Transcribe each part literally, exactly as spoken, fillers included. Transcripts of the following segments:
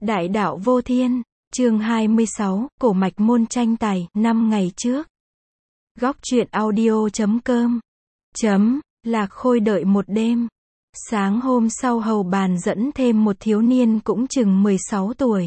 Đại đạo vô thiên, chương hai mươi sáu, cổ mạch môn tranh tài, năm ngày trước. Góc truyện audio chấm com. Chấm, Lạc Khôi đợi một đêm. Sáng hôm sau hầu bàn dẫn thêm một thiếu niên cũng chừng mười sáu tuổi.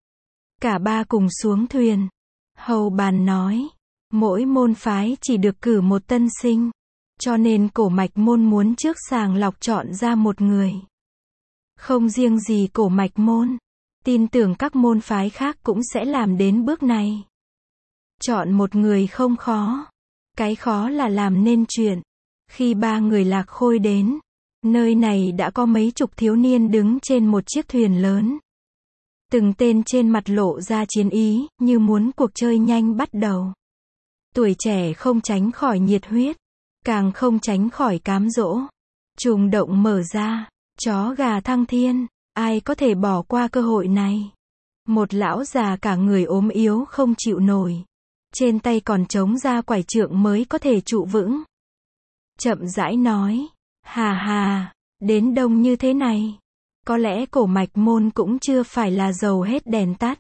Cả ba cùng xuống thuyền. Hầu bàn nói, mỗi môn phái chỉ được cử một tân sinh. Cho nên cổ mạch môn muốn trước sàng lọc chọn ra một người. Không riêng gì cổ mạch môn. Tin tưởng các môn phái khác cũng sẽ làm đến bước này. Chọn một người không khó. Cái khó là làm nên chuyện. Khi ba người Lạc Khôi đến, nơi này đã có mấy chục thiếu niên đứng trên một chiếc thuyền lớn. Từng tên trên mặt lộ ra chiến ý, như muốn cuộc chơi nhanh bắt đầu. Tuổi trẻ không tránh khỏi nhiệt huyết, càng không tránh khỏi cám dỗ. Trùng động mở ra, chó gà thăng thiên. Ai có thể bỏ qua cơ hội này? Một lão già cả người ốm yếu không chịu nổi. Trên tay còn chống ra quải trượng mới có thể trụ vững. Chậm rãi nói, hà hà, đến đông như thế này. Có lẽ cổ mạch môn cũng chưa phải là dầu hết đèn tắt.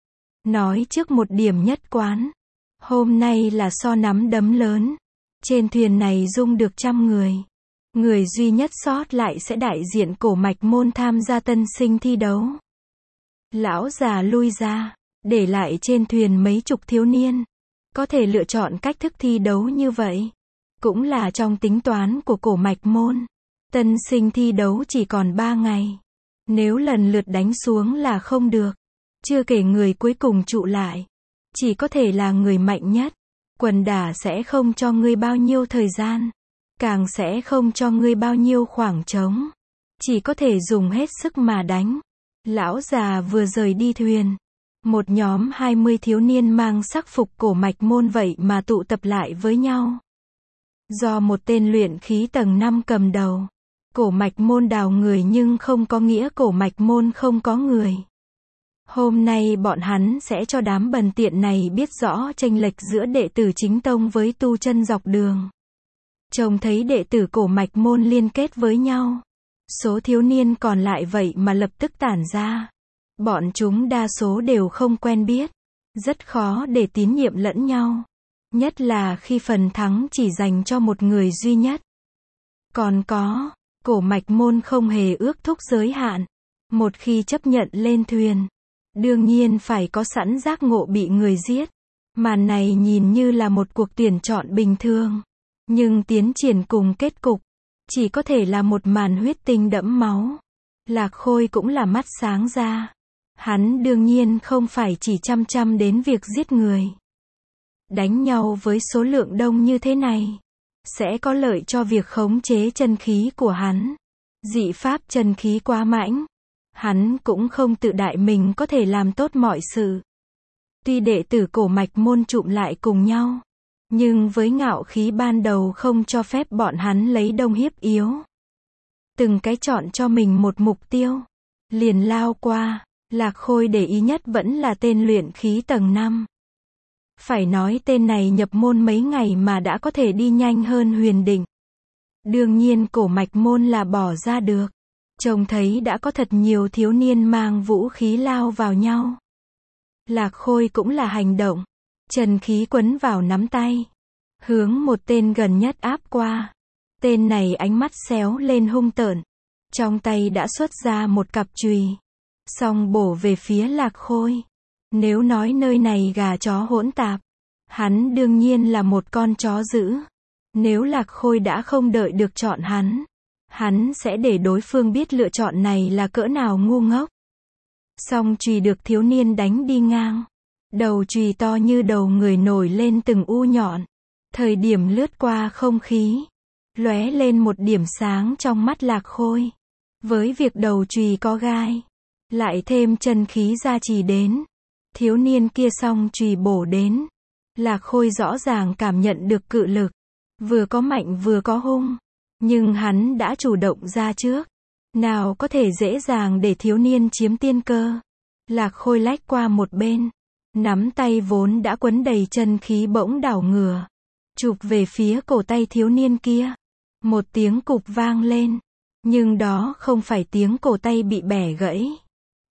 Nói trước một điểm nhất quán. Hôm nay là so nắm đấm lớn. Trên thuyền này dung được trăm người. Người duy nhất sót lại sẽ đại diện cổ mạch môn tham gia tân sinh thi đấu. Lão già lui ra, để lại trên thuyền mấy chục thiếu niên. Có thể lựa chọn cách thức thi đấu như vậy. Cũng là trong tính toán của cổ mạch môn. Tân sinh thi đấu chỉ còn ba ngày. Nếu lần lượt đánh xuống là không được. Chưa kể người cuối cùng trụ lại. Chỉ có thể là người mạnh nhất. Quần đả sẽ không cho ngươi bao nhiêu thời gian. Càng sẽ không cho ngươi bao nhiêu khoảng trống. Chỉ có thể dùng hết sức mà đánh. Lão già vừa rời đi thuyền. Một nhóm hai mươi thiếu niên mang sắc phục cổ mạch môn vậy mà tụ tập lại với nhau. Do một tên luyện khí tầng năm cầm đầu. Cổ mạch môn đào người nhưng không có nghĩa cổ mạch môn không có người. Hôm nay bọn hắn sẽ cho đám bần tiện này biết rõ chênh lệch giữa đệ tử chính tông với tu chân dọc đường. Trông thấy đệ tử cổ mạch môn liên kết với nhau. Số thiếu niên còn lại vậy mà lập tức tản ra. Bọn chúng đa số đều không quen biết. Rất khó để tín nhiệm lẫn nhau. Nhất là khi phần thắng chỉ dành cho một người duy nhất. Còn có, cổ mạch môn không hề ước thúc giới hạn. Một khi chấp nhận lên thuyền, đương nhiên phải có sẵn giác ngộ bị người giết. Màn này nhìn như là một cuộc tuyển chọn bình thường. Nhưng tiến triển cùng kết cục, chỉ có thể là một màn huyết tinh đẫm máu. Lạc Khôi cũng là mắt sáng ra. Hắn đương nhiên không phải chỉ chăm chăm đến việc giết người. Đánh nhau với số lượng đông như thế này, sẽ có lợi cho việc khống chế chân khí của hắn. Dị pháp chân khí quá mãnh. Hắn cũng không tự đại mình có thể làm tốt mọi sự. Tuy đệ tử cổ mạch môn trụm lại cùng nhau. Nhưng với ngạo khí ban đầu không cho phép bọn hắn lấy đông hiếp yếu. Từng cái chọn cho mình một mục tiêu. Liền lao qua. Lạc Khôi để ý nhất vẫn là tên luyện khí tầng năm. Phải nói tên này nhập môn mấy ngày mà đã có thể đi nhanh hơn Huyền Định. Đương nhiên cổ mạch môn là bỏ ra được. Trông thấy đã có thật nhiều thiếu niên mang vũ khí lao vào nhau. Lạc Khôi cũng là hành động. Trần khí quấn vào nắm tay. Hướng một tên gần nhất áp qua. Tên này ánh mắt xéo lên hung tợn. Trong tay đã xuất ra một cặp chùy. Xong bổ về phía Lạc Khôi. Nếu nói nơi này gà chó hỗn tạp. Hắn đương nhiên là một con chó dữ. Nếu Lạc Khôi đã không đợi được chọn hắn. Hắn sẽ để đối phương biết lựa chọn này là cỡ nào ngu ngốc. Xong chùy được thiếu niên đánh đi ngang. Đầu chùy to như đầu người nổi lên từng u nhọn. Thời điểm lướt qua không khí. Lóe lên một điểm sáng trong mắt Lạc Khôi. Với việc đầu chùy có gai. Lại thêm chân khí gia trì đến. Thiếu niên kia xong chùy bổ đến. Lạc Khôi rõ ràng cảm nhận được cự lực. Vừa có mạnh vừa có hung. Nhưng hắn đã chủ động ra trước. Nào có thể dễ dàng để thiếu niên chiếm tiên cơ. Lạc Khôi lách qua một bên. Nắm tay vốn đã quấn đầy chân khí bỗng đảo ngửa. Chụp về phía cổ tay thiếu niên kia. Một tiếng cục vang lên. Nhưng đó không phải tiếng cổ tay bị bẻ gãy.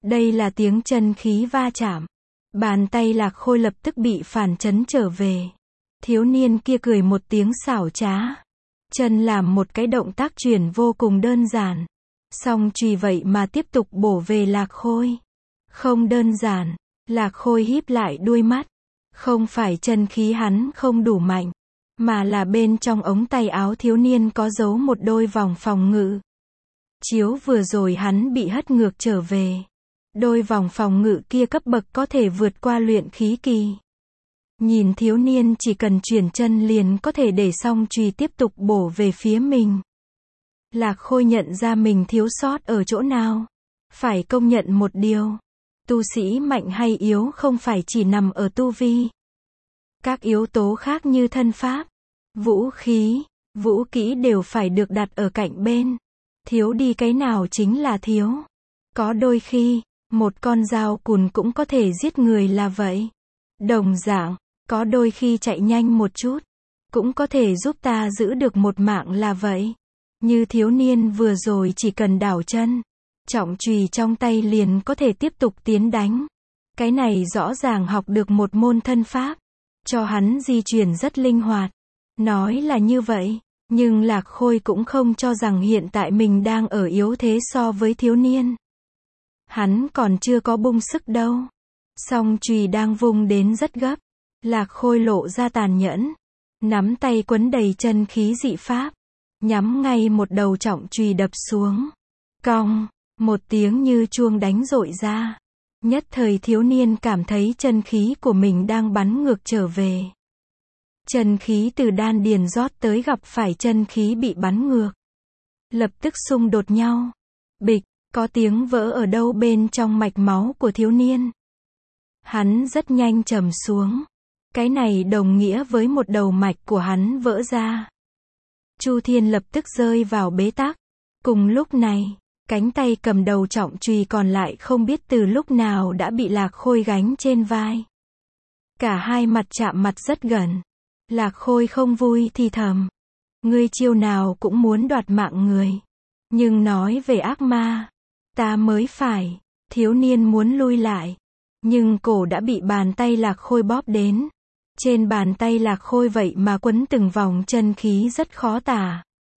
Đây là tiếng chân khí va chạm. Bàn tay Lạc Khôi lập tức bị phản chấn trở về. Thiếu niên kia cười một tiếng xảo trá. Chân làm một cái động tác chuyển vô cùng đơn giản. Song chùy vậy mà tiếp tục bổ về Lạc Khôi. Không đơn giản. Lạc Khôi híp lại đuôi mắt. Không phải chân khí hắn không đủ mạnh, mà là bên trong ống tay áo thiếu niên có giấu một đôi vòng phòng ngự. Chiếu vừa rồi hắn bị hất ngược trở về. Đôi vòng phòng ngự kia cấp bậc có thể vượt qua luyện khí kỳ. Nhìn thiếu niên chỉ cần chuyển chân liền có thể để song chùy tiếp tục bổ về phía mình. Lạc Khôi nhận ra mình thiếu sót ở chỗ nào. Phải công nhận một điều. Tu sĩ mạnh hay yếu không phải chỉ nằm ở tu vi. Các yếu tố khác như thân pháp, vũ khí, vũ kỹ đều phải được đặt ở cạnh bên. Thiếu đi cái nào chính là thiếu. Có đôi khi, một con dao cùn cũng có thể giết người là vậy. Đồng dạng, có đôi khi chạy nhanh một chút, cũng có thể giúp ta giữ được một mạng là vậy. Như thiếu niên vừa rồi chỉ cần đảo chân, trọng chùy trong tay liền có thể tiếp tục tiến đánh. Cái này rõ ràng học được một môn thân pháp, cho hắn di chuyển rất linh hoạt. Nói là như vậy, nhưng Lạc Khôi cũng không cho rằng hiện tại mình đang ở yếu thế so với thiếu niên. Hắn còn chưa có bung sức đâu. Song chùy đang vung đến rất gấp. Lạc Khôi lộ ra tàn nhẫn, nắm tay quấn đầy chân khí dị pháp, nhắm ngay một đầu trọng chùy đập xuống. Cong, một tiếng như chuông đánh rội ra. Nhất thời thiếu niên cảm thấy chân khí của mình đang bắn ngược trở về. Chân khí từ đan điền rót tới gặp phải chân khí bị bắn ngược. Lập tức xung đột nhau. Bịch, có tiếng vỡ ở đâu bên trong mạch máu của thiếu niên. Hắn rất nhanh trầm xuống. Cái này đồng nghĩa với một đầu mạch của hắn vỡ ra. Chu Thiên lập tức rơi vào bế tắc. Cùng lúc này, cánh tay cầm đầu trọng chùy còn lại không biết từ lúc nào đã bị Lạc Khôi gánh trên vai. Cả hai mặt chạm mặt rất gần. Lạc Khôi không vui thì thầm. Ngươi chiêu nào cũng muốn đoạt mạng người. Nhưng nói về ác ma, ta mới phải. Thiếu niên muốn lui lại. Nhưng cổ đã bị bàn tay Lạc Khôi bóp đến. Trên bàn tay Lạc Khôi vậy mà quấn từng vòng chân khí rất khó tả.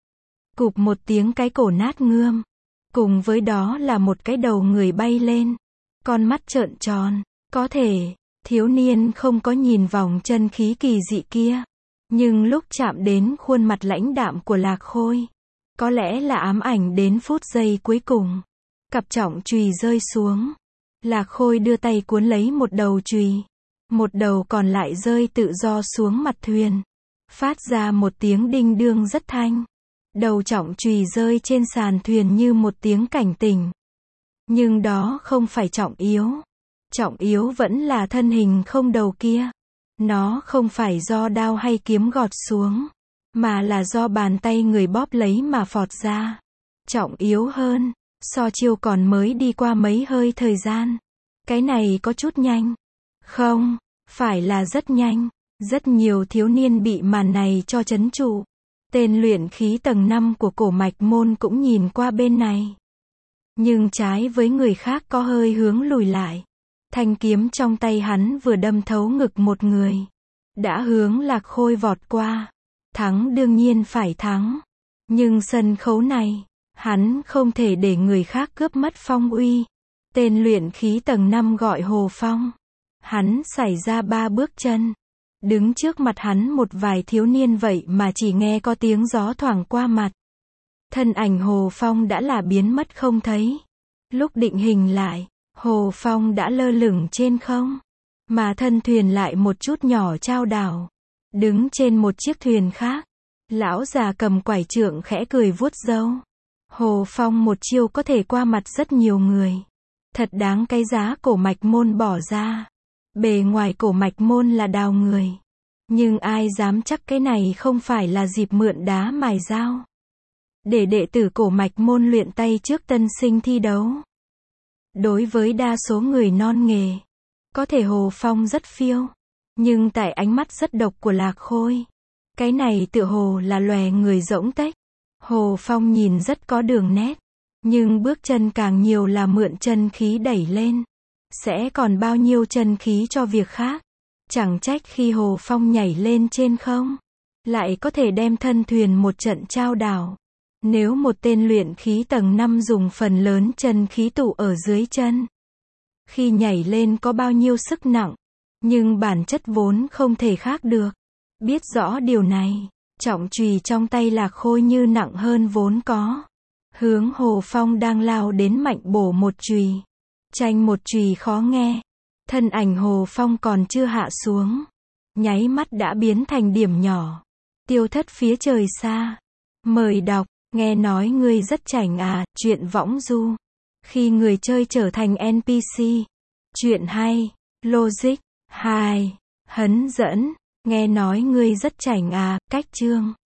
Cụp một tiếng cái cổ nát ngươm. Cùng với đó là một cái đầu người bay lên. Con mắt trợn tròn. Có thể, thiếu niên không có nhìn vòng chân khí kỳ dị kia. Nhưng lúc chạm đến khuôn mặt lãnh đạm của Lạc Khôi, có lẽ là ám ảnh đến phút giây cuối cùng. Cặp trọng chùy rơi xuống. Lạc Khôi đưa tay cuốn lấy một đầu chùy. Một đầu còn lại rơi tự do xuống mặt thuyền. Phát ra một tiếng đinh đương rất thanh. Đầu trọng chùy rơi trên sàn thuyền như một tiếng cảnh tỉnh. Nhưng đó không phải trọng yếu. Trọng yếu vẫn là thân hình không đầu kia. Nó không phải do đao hay kiếm gọt xuống, mà là do bàn tay người bóp lấy mà phọt ra. Trọng yếu hơn, so chiêu còn mới đi qua mấy hơi thời gian. Cái này có chút nhanh. Không, phải là rất nhanh. Rất nhiều thiếu niên bị màn này cho trấn trụ. Tên luyện khí tầng năm của cổ mạch môn cũng nhìn qua bên này. Nhưng trái với người khác có hơi hướng lùi lại. Thanh kiếm trong tay hắn vừa đâm thấu ngực một người. Đã hướng Lạc Khôi vọt qua. Thắng đương nhiên phải thắng. Nhưng sân khấu này, hắn không thể để người khác cướp mất phong uy. Tên luyện khí tầng năm gọi Hồ Phong. Hắn xảy ra ba bước chân. Đứng trước mặt hắn một vài thiếu niên vậy mà chỉ nghe có tiếng gió thoảng qua mặt. Thân ảnh Hồ Phong đã là biến mất không thấy. Lúc định hình lại, Hồ Phong đã lơ lửng trên không. Mà thân thuyền lại một chút nhỏ chao đảo. Đứng trên một chiếc thuyền khác. Lão già cầm quải trượng khẽ cười vuốt râu. Hồ Phong một chiêu có thể qua mặt rất nhiều người. Thật đáng cái giá cổ mạch môn bỏ ra. Bề ngoài cổ mạch môn là đào người. Nhưng ai dám chắc cái này không phải là dịp mượn đá mài dao. Để đệ tử cổ mạch môn luyện tay trước tân sinh thi đấu. Đối với đa số người non nghề, có thể Hồ Phong rất phiêu. Nhưng tại ánh mắt rất độc của Lạc Khôi, cái này tựa hồ là lòe người rỗng tếch. Hồ Phong nhìn rất có đường nét. Nhưng bước chân càng nhiều là mượn chân khí đẩy lên. Sẽ còn bao nhiêu chân khí cho việc khác. Chẳng trách khi Hồ Phong nhảy lên trên không, lại có thể đem thân thuyền một trận trao đảo. Nếu một tên luyện khí tầng năm dùng phần lớn chân khí tụ ở dưới chân, khi nhảy lên có bao nhiêu sức nặng, nhưng bản chất vốn không thể khác được. Biết rõ điều này, trọng chùy trong tay Lạc Khôi như nặng hơn vốn có. Hướng Hồ Phong đang lao đến mạnh bổ một chùy. Chanh một chùy khó nghe. Thân ảnh Hồ Phong còn chưa hạ xuống, nháy mắt đã biến thành điểm nhỏ, tiêu thất phía trời xa. Mời đọc, nghe nói ngươi rất chảnh à, truyện võng du. Khi người chơi trở thành en pê xê. Chuyện hay, logic, hai, hấn dẫn, nghe nói ngươi rất chảnh à, cách chương.